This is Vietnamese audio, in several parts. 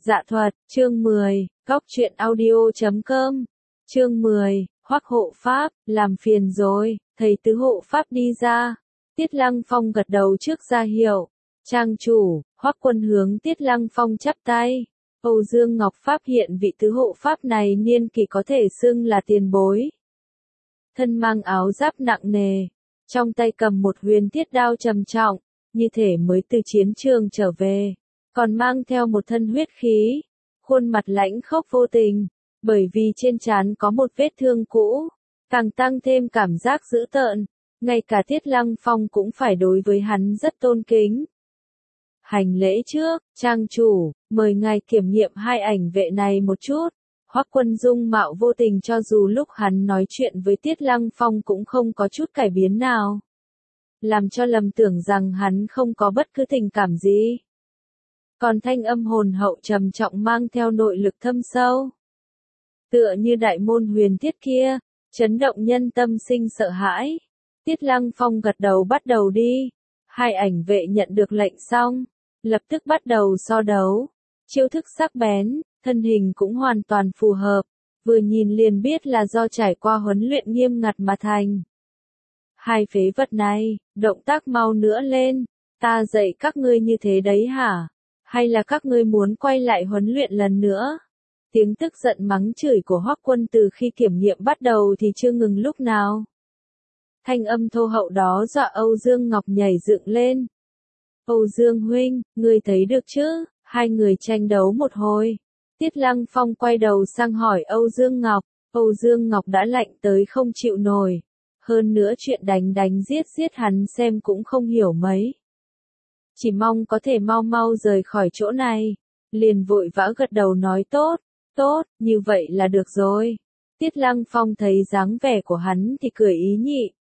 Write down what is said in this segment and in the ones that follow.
Dạ thuật, chương 10, Góc truyện audio.com, chương 10, Hoắc hộ pháp, làm phiền rồi, thầy tứ hộ pháp đi ra. Tiết Lăng Phong gật đầu trước ra hiệu. Trang chủ, Hoắc Quân hướng Tiết Lăng Phong chắp tay. Âu Dương Ngọc Pháp hiện vị tứ hộ pháp này niên kỷ có thể xưng là tiền bối. Thân mang áo giáp nặng nề, trong tay cầm một huyền thiết đao trầm trọng, như thể mới từ chiến trường trở về, còn mang theo một thân huyết khí, khuôn mặt lãnh khốc vô tình, bởi vì trên trán có một vết thương cũ, càng tăng thêm cảm giác dữ tợn, ngay cả Tiết Lăng Phong cũng phải đối với hắn rất tôn kính. Hành lễ trước, trang chủ, mời ngài kiểm nghiệm hai ảnh vệ này một chút. Hoắc Quân dung mạo vô tình cho dù lúc hắn nói chuyện với Tiết Lăng Phong cũng không có chút cải biến nào, làm cho lầm tưởng rằng hắn không có bất cứ tình cảm gì. Còn thanh âm hồn hậu trầm trọng mang theo nội lực thâm sâu, tựa như đại môn huyền thiết kia, chấn động nhân tâm sinh sợ hãi. Tiết Lăng Phong gật đầu bắt đầu đi. Hai ảnh vệ nhận được lệnh xong, lập tức bắt đầu so đấu. Chiêu thức sắc bén, thân hình cũng hoàn toàn phù hợp, vừa nhìn liền biết là do trải qua huấn luyện nghiêm ngặt mà thành. Hai phế vật này, động tác mau nữa lên, ta dạy các ngươi như thế đấy hả? Hay là các ngươi muốn quay lại huấn luyện lần nữa? Tiếng tức giận mắng chửi của Hoắc Quân từ khi kiểm nghiệm bắt đầu thì chưa ngừng lúc nào. Thanh âm thô hậu đó dọa Âu Dương Ngọc nhảy dựng lên. Âu Dương huynh, ngươi thấy được chứ? Hai người tranh đấu một hồi. Tiết Lăng Phong quay đầu sang hỏi Âu Dương Ngọc. Âu Dương Ngọc đã lạnh tới không chịu nổi. Hơn nữa chuyện đánh giết hắn xem cũng không hiểu mấy. Chỉ mong có thể mau mau rời khỏi chỗ này. Liền vội vã gật đầu nói tốt, như vậy là được rồi. Tiết Lăng Phong thấy dáng vẻ của hắn thì cười ý nhị.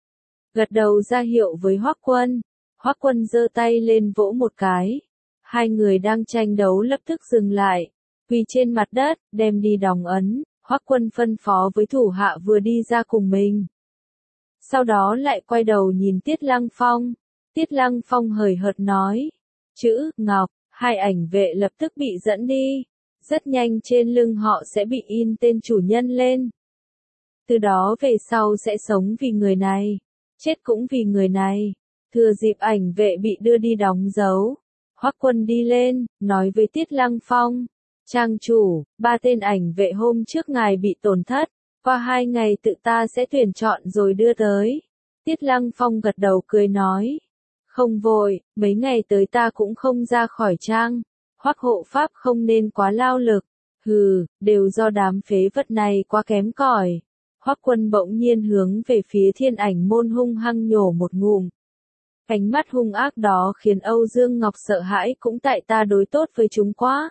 Gật đầu ra hiệu với Hoắc Quân. Hoắc Quân giơ tay lên vỗ một cái. Hai người đang tranh đấu lập tức dừng lại, quỳ trên mặt đất, đem đi đóng ấn. Hoắc Quân phân phó với thủ hạ vừa đi ra cùng mình. Sau đó lại quay đầu nhìn Tiết Lăng Phong. Tiết Lăng Phong hời hợt nói, chữ Ngọc. Hai ảnh vệ lập tức bị dẫn đi. Rất nhanh trên lưng họ sẽ bị in tên chủ nhân lên. Từ đó về sau sẽ sống vì người này, chết cũng vì người này. Thừa dịp ảnh vệ bị đưa đi đóng dấu, Hoắc Quân đi lên, nói với Tiết Lăng Phong, trang chủ, 3 tên ảnh vệ hôm trước ngài bị tổn thất, qua 2 ngày tự ta sẽ tuyển chọn rồi đưa tới. Tiết Lăng Phong gật đầu cười nói, không vội, mấy ngày tới ta cũng không ra khỏi trang. Hoắc hộ pháp không nên quá lao lực. Hừ, đều do đám phế vật này quá kém cỏi. Hoắc Quân bỗng nhiên hướng về phía Thiên Ảnh môn hung hăng nhổ một ngụm. Ánh mắt hung ác đó khiến Âu Dương Ngọc sợ hãi, cũng tại ta đối tốt với chúng quá.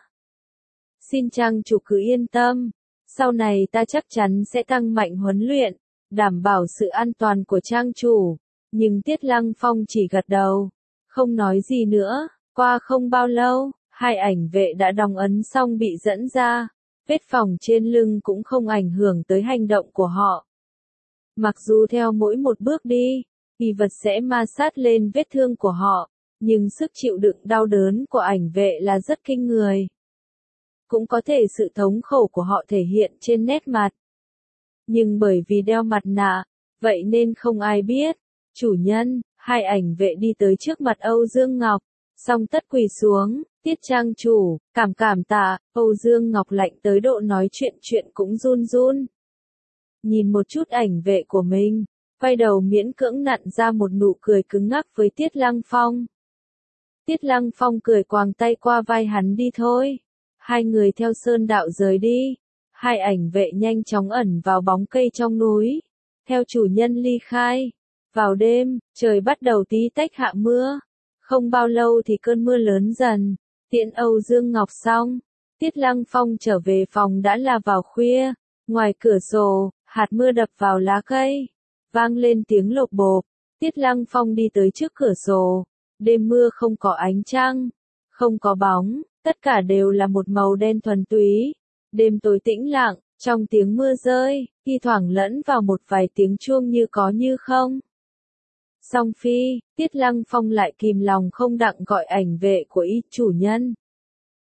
Xin trang chủ cứ yên tâm, sau này ta chắc chắn sẽ tăng mạnh huấn luyện, đảm bảo sự an toàn của trang chủ. Nhưng Tiết Lăng Phong chỉ gật đầu, không nói gì nữa. Qua không bao lâu, hai ảnh vệ đã đóng ấn xong bị dẫn ra. Vết phỏng trên lưng cũng không ảnh hưởng tới hành động của họ. Mặc dù theo mỗi một bước đi, kỳ vật sẽ ma sát lên vết thương của họ, nhưng sức chịu đựng đau đớn của ảnh vệ là rất kinh người. Cũng có thể sự thống khổ của họ thể hiện trên nét mặt. Nhưng bởi vì đeo mặt nạ, vậy nên không ai biết. Chủ nhân, hai ảnh vệ đi tới trước mặt Âu Dương Ngọc, song tất quỳ xuống. Tiết trang chủ, cảm tạ. Âu Dương Ngọc lạnh tới độ nói chuyện cũng run run. Nhìn một chút ảnh vệ của mình, quay đầu miễn cưỡng nặn ra một nụ cười cứng ngắc với Tiết Lăng Phong. Tiết Lăng Phong cười quàng tay qua vai hắn đi thôi. Hai người theo sơn đạo rời đi. Hai ảnh vệ nhanh chóng ẩn vào bóng cây trong núi, theo chủ nhân ly khai. Vào đêm, trời bắt đầu tí tách hạ mưa. Không bao lâu thì cơn mưa lớn dần. Tiễn Âu Dương Ngọc xong, Tiết Lăng Phong trở về phòng đã là vào khuya. Ngoài cửa sổ, hạt mưa đập vào lá cây, vang lên tiếng lộp bộp. Tiết Lăng Phong đi tới trước cửa sổ. Đêm mưa không có ánh trăng, không có bóng, tất cả đều là một màu đen thuần túy. Đêm tối tĩnh lặng, trong tiếng mưa rơi, thi thoảng lẫn vào một vài tiếng chuông như có như không. Song phi, Tiết Lăng Phong lại kìm lòng không đặng gọi ảnh vệ của y chủ nhân.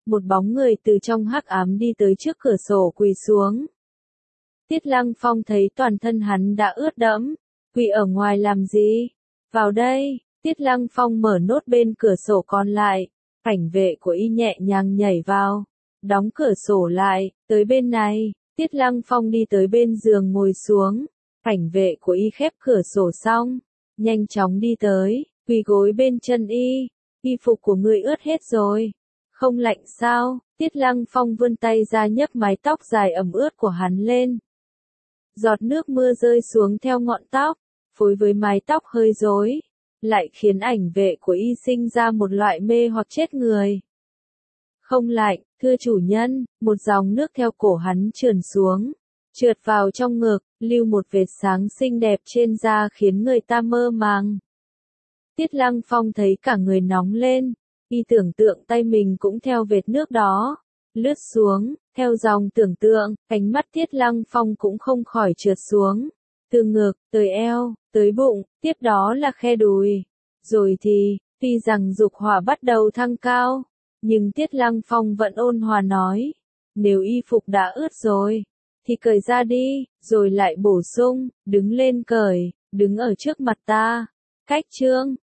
một bóng người từ trong hắc ám đi tới trước cửa sổ quỳ xuống. Tiết Lăng Phong thấy toàn thân hắn đã ướt đẫm, quỳ ở ngoài làm gì? Vào đây, Tiết Lăng Phong mở nốt bên cửa sổ còn lại, cảnh vệ của y nhẹ nhàng nhảy vào, đóng cửa sổ lại, tới bên này, Tiết Lăng Phong đi tới bên giường ngồi xuống, cảnh vệ của y khép cửa sổ xong, nhanh chóng đi tới, quỳ gối bên chân y phục của ngươi ướt hết rồi, không lạnh sao? Tiết Lăng Phong vươn tay ra nhấc mái tóc dài ẩm ướt của hắn lên. Giọt nước mưa rơi xuống theo ngọn tóc, phối với mái tóc hơi rối, lại khiến ảnh vệ của y sinh ra một loại mê hoặc chết người. Không lạnh, thưa chủ nhân, một dòng nước theo cổ hắn trườn xuống, trượt vào trong ngực, lưu một vệt sáng xinh đẹp trên da khiến người ta mơ màng. Tiết Lăng Phong thấy cả người nóng lên, y tưởng tượng tay mình cũng theo vệt nước đó, lướt xuống, theo dòng tưởng tượng, cánh mắt Tiết Lăng Phong cũng không khỏi trượt xuống, từ ngực, tới eo, tới bụng, tiếp đó là khe đùi. Rồi thì, tuy rằng dục hỏa bắt đầu thăng cao, nhưng Tiết Lăng Phong vẫn ôn hòa nói, nếu y phục đã ướt rồi, thì cởi ra đi, rồi lại bổ sung, đứng lên cởi, đứng ở trước mặt ta. Cách chương